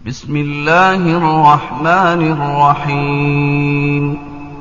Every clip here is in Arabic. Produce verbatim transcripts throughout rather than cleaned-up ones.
بسم الله الرحمن الرحيم.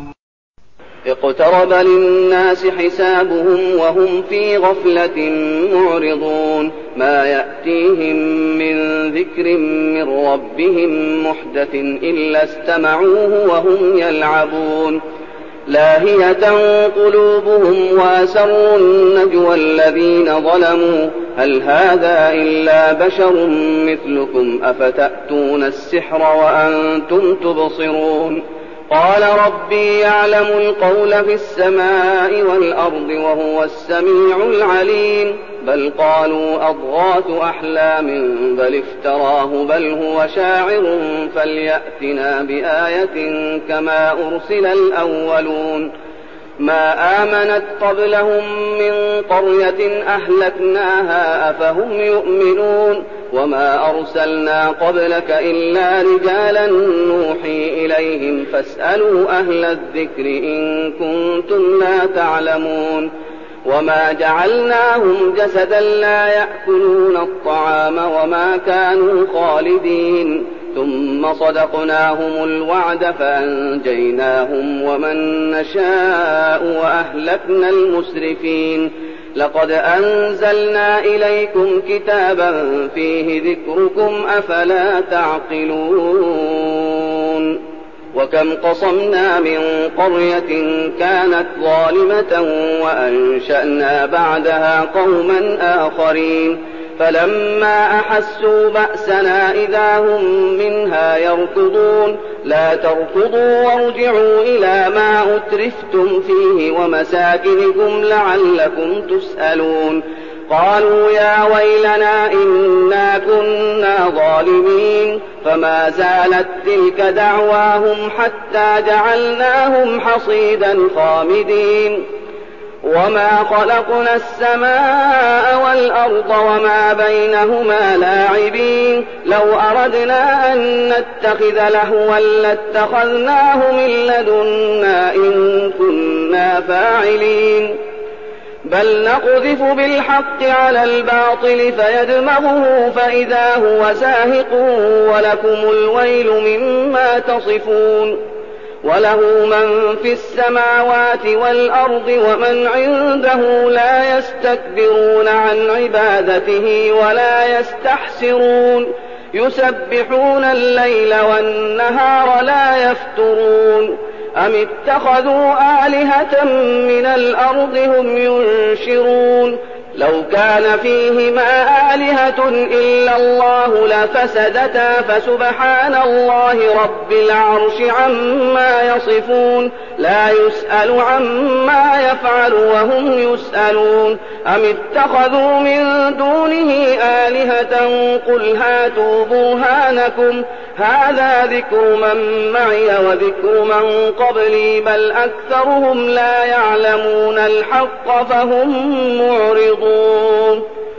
اقترب للناس حسابهم وهم في غفلة معرضون. ما يأتيهم من ذكر من ربهم محدث إلا استمعوه وهم يلعبون. لاهية قلوبهم وأسروا النجوى الذين ظلموا هل هذا إلا بشر مثلكم أفتأتون السحر وأنتم تبصرون. قال ربي يعلم القول في السماء والأرض وهو السميع العليم. بل قالوا أضغاث أحلام بل افتراه بل هو شاعر فليأتنا بآية كما أرسل الأولون. ما آمنت قبلهم من قرية أهلكناها أفهم يؤمنون. وما أرسلنا قبلك إلا رجالا نوحي إليهم فاسألوا أهل الذكر إن كنتم لا تعلمون. وما جعلناهم جسدا لا يأكلون الطعام وما كانوا خالدين. ثم صدقناهم الوعد فأنجيناهم ومن نشاء وأهلكنا المسرفين. لقد أنزلنا إليكم كتابا فيه ذكركم أفلا تعقلون. وكم قصمنا من قرية كانت ظالمة وأنشأنا بعدها قوما آخرين. فلما أحسوا بأسنا إذا هم منها يركضون. لا تركضوا وارجعوا إلى ما أترفتم فيه ومساكنكم لعلكم تسألون. قالوا يا ويلنا إنا كنا ظالمين. فما زالت تلك دعواهم حتى جعلناهم حصيدا خامدين. وما خلقنا السماء والأرض وما بينهما لاعبين. لو أردنا أن نتخذ لهوا لاتخذناه من لدنا إن كنا فاعلين. بل نقذف بالحق على الباطل فيدمغه فإذا هو زاهق ولكم الويل مما تصفون. وله من في السماوات والأرض ومن عنده لا يستكبرون عن عبادته ولا يستحسرون. يسبحون الليل والنهار لا يفترون. أم اتخذوا آلهة من الأرض هم ينشرون. لو كان فيهما آلهة إلا الله لفسدتا فسبحان الله رب العرش عما يصفون. لا يسأل عما يفعل وهم يسألون. أم اتخذوا من دونه آلهة قل هاتوا برهانكم هذا ذكر من معي وذكر من قبلي بل أكثرهم لا يعلمون الحق فهم معرضون.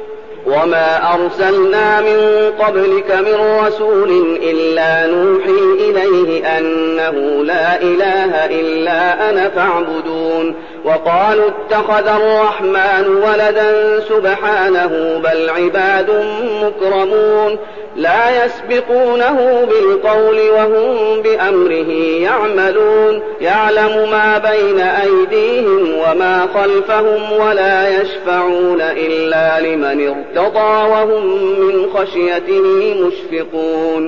وما أرسلنا من قبلك من رسول إلا نوحي إليه أنه لا إله إلا أنا فاعبدون. وقالوا اتخذ الرحمن ولدا سبحانه بل عباد مكرمون لا يسبقونه بالقول وهم بأمره يعملون. يعلم ما بين أيديهم وما خلفهم ولا يشفعون إلا لمن ارتضى وهم من خشيته مشفقون.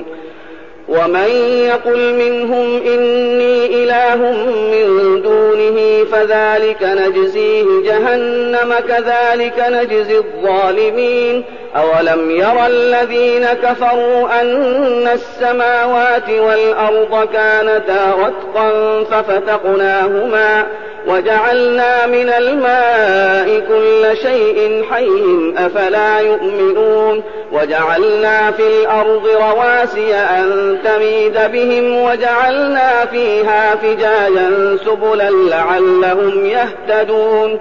ومن يقل منهم إني إله من دونه فذلك نجزيه جهنم كذلك نجزي الظالمين. أولم ير الذين كفروا أن السماوات والأرض كانتا رتقا ففتقناهما وجعلنا من الماء كل شيء حي أفلا يؤمنون. وجعلنا في الأرض رواسي أن تميد بهم وجعلنا فيها فجاجا سبلا لعلهم يهتدون.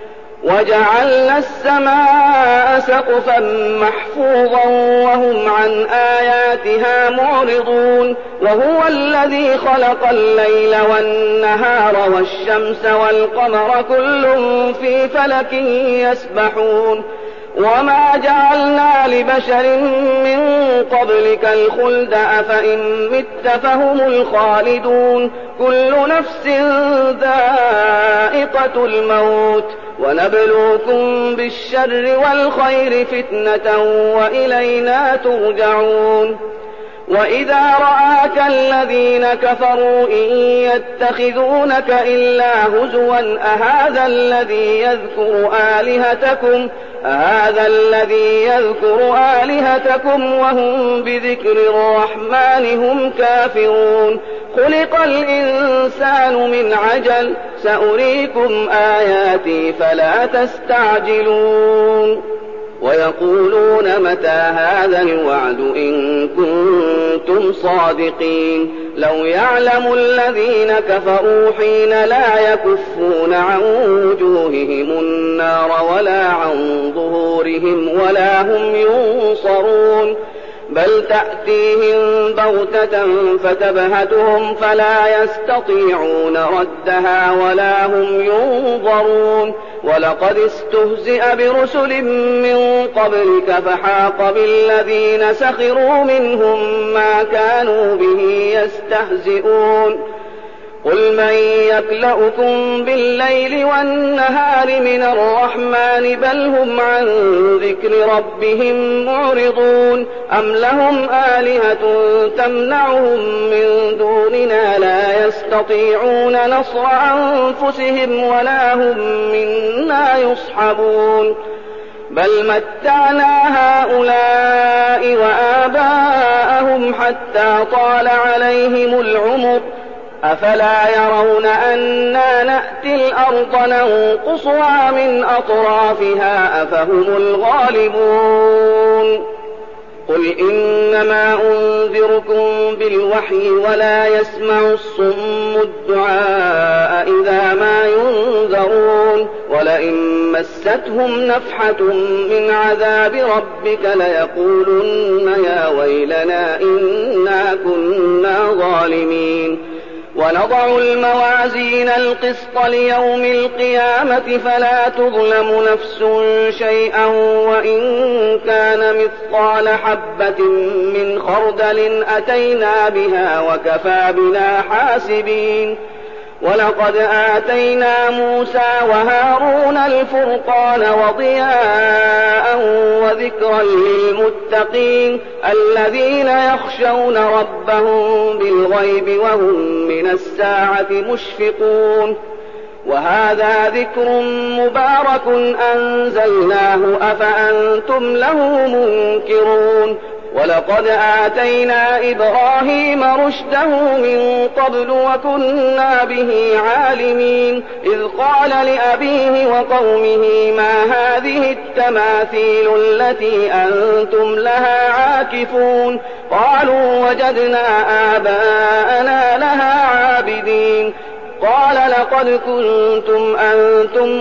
وجعلنا السماء سقفا محفوظا وهم عن آياتها معرضون. وهو الذي خلق الليل والنهار والشمس والقمر كل في فلك يسبحون. وما جعلنا لبشر من قبلك الخلد أفإن مت فهم الخالدون كل نفس ذائقة الموت ونبلوكم بالشر والخير فتنة وإلينا ترجعون وإذا رآك الذين كفروا إن يتخذونك إلا هزوا أهذا الذي يذكر آلهتكم أهذا الذي يذكر آلهتكم وهم بذكر الرحمن هم كافرون خلق الإنسان من عجل سأريكم آياتي فلا تستعجلون ويقولون متى هذا الوعد إن كنتم صادقين لو يعلم الذين كفروا حين لا يكفون عن وجوههم النار ولا عن ظهورهم ولا هم ينصرون بل تأتيهم بغتة فتبهتهم فلا يستطيعون ردها ولا هم ينظرون ولقد استهزئ برسل من قبلك فحاق بالذين سخروا منهم ما كانوا به يستهزئون قل من يكلؤكم بالليل والنهار من الرحمن بل هم عن ذكر ربهم معرضون أم لهم آلهة تمنعهم من دوننا لا يستطيعون نصر أنفسهم ولا هم منا يصحبون بل متعنا هؤلاء وآباءهم حتى طال عليهم العمر أفلا يرون أنا نأتي الأرض ننقصها من أطرافها أفهم الغالبون قل إنما أنذركم بالوحي ولا يسمع الصم الدعاء إذا ما ينذرون ولئن مستهم نفحة من عذاب ربك ليقولن يا ويلنا إنا كنا ظالمين ونضع الموازين القسط ليوم القيامة فلا تظلم نفس شيئا وإن كان مثقال حبة من خردل أتينا بها وكفى بنا حاسبين ولقد آتينا موسى وهارون الفرقان وضياء وذكرا للمتقين الذين يخشون ربهم بالغيب وهم من الساعة مشفقون وهذا ذكر مبارك أنزلناه أفأنتم له منكرون ولقد آتينا إبراهيم رشده من قبل وكنا به عالمين إذ قال لأبيه وقومه ما هذه التماثيل التي أنتم لها عاكفون قالوا وجدنا آباءنا لها عابدين قال لقد كنتم أنتم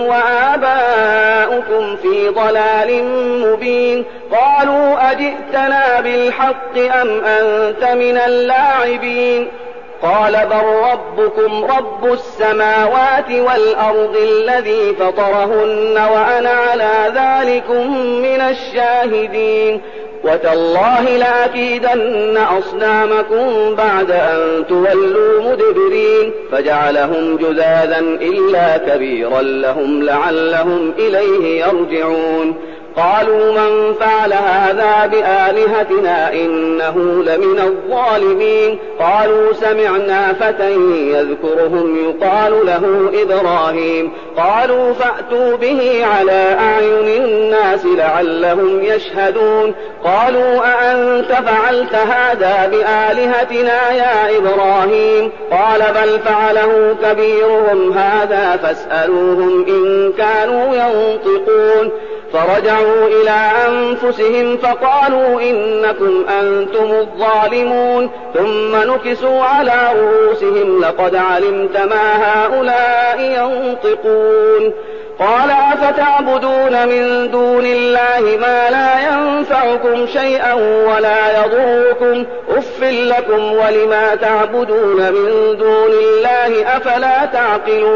وآباؤكم في ضلال مبين قالوا أجئتنا بالحق أم أنت من اللاعبين قال بل ربكم رب السماوات والأرض الذي فطرهن وأنا على ذلكم من الشاهدين وتالله لأكيدن أصنامكم بعد أن تولوا مدبرين فجعلهم جذاذا إلا كبيرا لهم لعلهم إليه يرجعون قالوا من فعل هذا بآلهتنا إنه لمن الظالمين قالوا سمعنا فتى يذكرهم يقال له إبراهيم قالوا فأتوا به على أعين الناس لعلهم يشهدون قالوا أأنت فعلت هذا بآلهتنا يا إبراهيم قال بل فعله كبيرهم هذا فاسألوهم إن كانوا ينطقون فرجعوا إلى أنفسهم فقالوا إنكم أنتم الظالمون ثم نكسوا على رؤوسهم لقد علمت ما هؤلاء ينطقون قال أفتعبدون من دون الله ما لا ينفعكم شيئا ولا يضركم أف لكم ولما تعبدون من دون الله أفلا تعقلون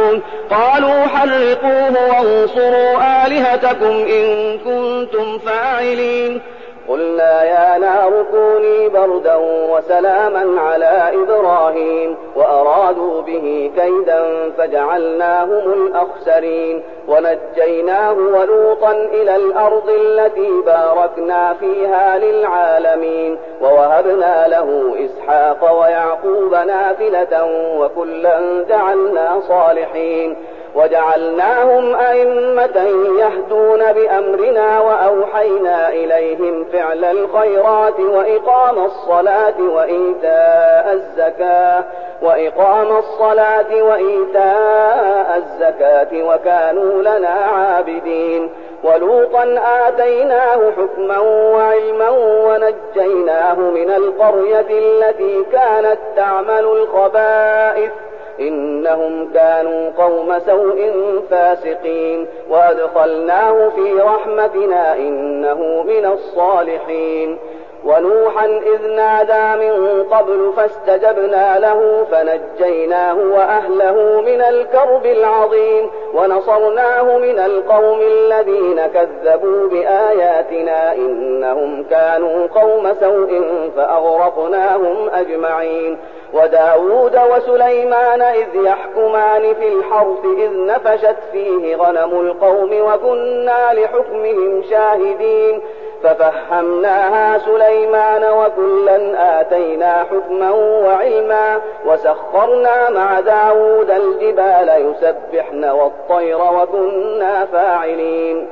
قالوا حرقوه وانصروا آلهتكم إن كنتم فاعلين قلنا يا نار كوني بردا وسلاما على إبراهيم وأرادوا به كيدا فجعلناهم الأخسرين ونجيناه ولوطا إلى الأرض التي باركنا فيها للعالمين ووهبنا له إسحاق ويعقوب نافلة وكلا جعلنا صالحين وجعلناهم أئمة يهدون بأمرنا وأوحينا إليهم فعل الخيرات وإقام الصلاة وإيتاء الزكاة وإقام الصلاة وإيتاء الزكاة وكانوا لنا عابدين ولوطا آتيناه حكما وعلما ونجيناه من القرية التي كانت تعمل الخبائث إنهم كانوا قوم سوء فاسقين وأدخلناه في رحمتنا إنه من الصالحين ونوحا إذ نادى من قبل فاستجبنا له فنجيناه وأهله من الكرب العظيم ونصرناه من القوم الذين كذبوا بآياتنا إنهم كانوا قوم سوء فأغرقناهم أجمعين وداود وسليمان إذ يحكمان في الحرث إذ نفشت فيه غنم القوم وكنا لحكمهم شاهدين ففهمناها سليمان وكلا آتينا حكما وعلما وسخرنا مع داود الجبال يسبحن والطير وكنا فاعلين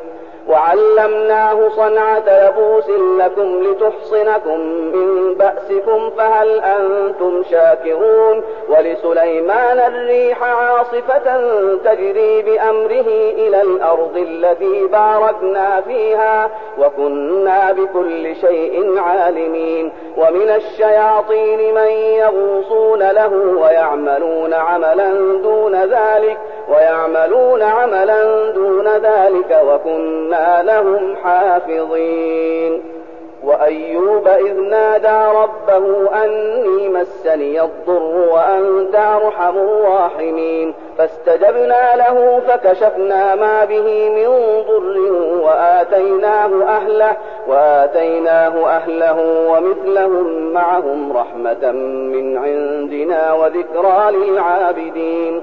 وعلمناه صنعة لبوس لكم لتحصنكم من بأسكم فهل أنتم شاكرون ولسليمان الريح عاصفة تجري بأمره إلى الأرض التي باركنا فيها وكنا بكل شيء عالمين ومن الشياطين من يغوصون له ويعملون عملا دون ذلك ويعملون عملا دون ذلك وكنا لهم حافظين وأيوب إذ نادى ربه أني مسني الضر وأنت أرحم الراحمين فاستجبنا له فكشفنا ما به من ضر وآتيناه أهله وآتيناه أهله ومثلهم معهم رحمة من عندنا وذكرى للعابدين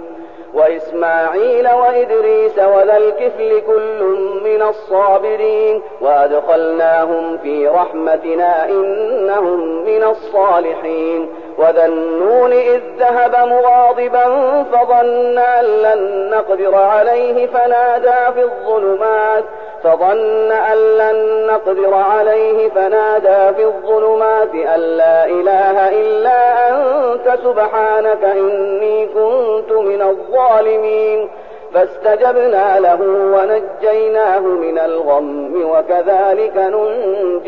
وإسماعيل وإدريس وذا الكفل كل من الصابرين وأدخلناهم في رحمتنا إنهم من الصالحين وذا النون إذ ذهب مغاضبا فظن أن لن نقدر عليه فنادى في الظلمات فظن أن لن نقدر عليه فنادى في الظلمات أن لا إله إلا أنت سبحانك إني كنت من الظالمين فاستجبنا له ونجيناه من الغم وكذلك ننجي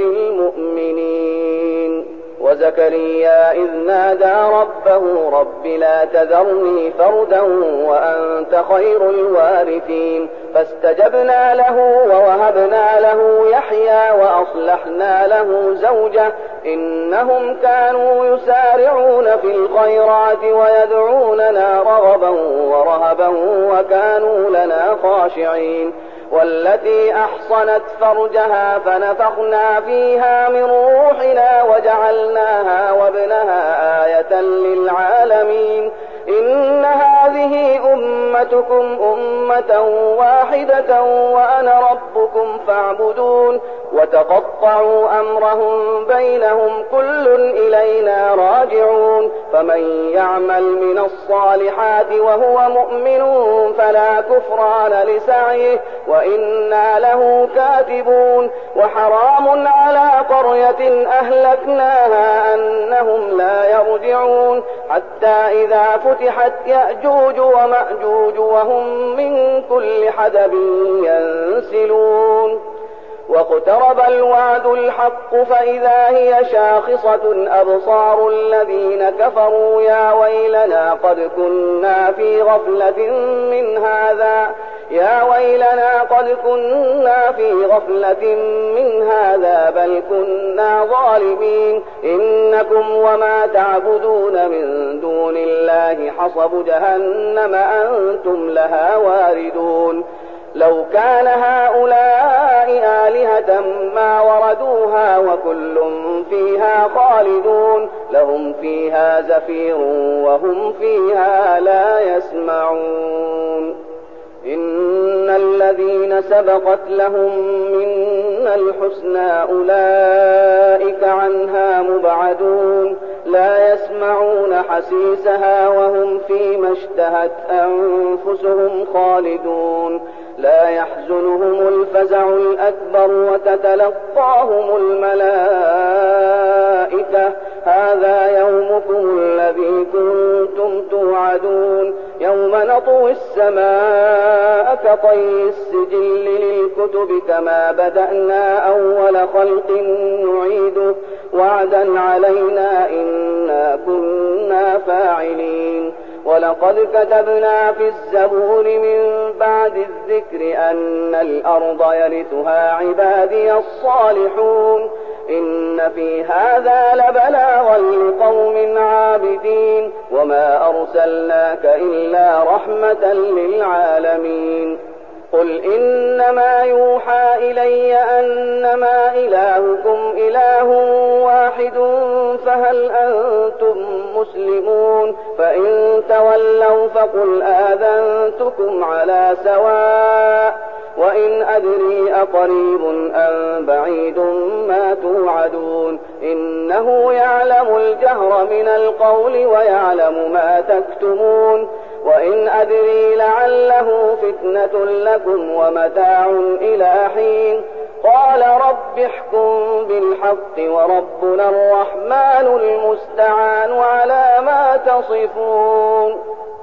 المؤمنين وزكريا إذ نادى ربه رب لا تذرني فردا وأنت خير الوارثين فاستجبنا له ووهبنا له يحيى وأصلحنا له زوجه إنهم كانوا يسارعون في الخيرات ويدعوننا رغبا ورهبا وكانوا لنا خاشعين والتي أحصنت فرجها فنفخنا فيها من روحنا وجعلناها وابنها آية للعالمين إن هذه أمتكم أمة واحدة وأنا ربكم فاعبدون وتقطعوا أمرهم بينهم كل إلينا راجعون فمن يعمل من الصالحات وهو مؤمن فلا كفران لسعيه وإنا له كاتبون وحرام على قرية أهلكناها أنهم لا يرجعون حتى إذا فتحت يأجوج ومأجوج وهم من كل حدب ينسلون واقترب الوعد الحق فإذا هي شاخصة أبصار الذين كفروا يا ويلنا قد كنا في غفلة من هذا يا ويلنا قد كنا في غفلة من هذا بل كنا ظالمين إنكم وما تعبدون من دون الله حصب جهنم أنتم لها واردون لو كان هؤلاء آلهة ما وردوها وكل فيها خالدون لهم فيها زفير وهم فيها لا يسمعون إن الذين سبقت لهم منا الحسنى أولئك عنها مبعدون لا يسمعون حسيسها وهم فيما اشتهت أنفسهم خالدون لا يحزنهم الفزع الأكبر وتتلقاهم الملائكة هذا يومكم الذي كنتم توعدون يوم نطوي السماء كطي السجل للكتب كما بدأنا أول خلق نعيده وعدا علينا إنا كنا فاعلين ولقد كتبنا في الزبور من بعد الذكر أن الأرض يرثها عبادي الصالحون إن في هذا لبلاغا لقوم عابدين وما أرسلناك إلا رحمة للعالمين قل إنما يوحى إلي أنما إلهكم إله واحد فهل أنتم مسلمون فإن تولوا فقل آذنتكم على سواء وإن أدري أقريب أم بعيد ما توعدون إنه يعلم الجهر من القول ويعلم ما تكتمون وإن أدري لعله فتنة لكم ومتاع إلى حين قال رب احكم بالحق وربنا الرحمن المستعان على ما تصفون.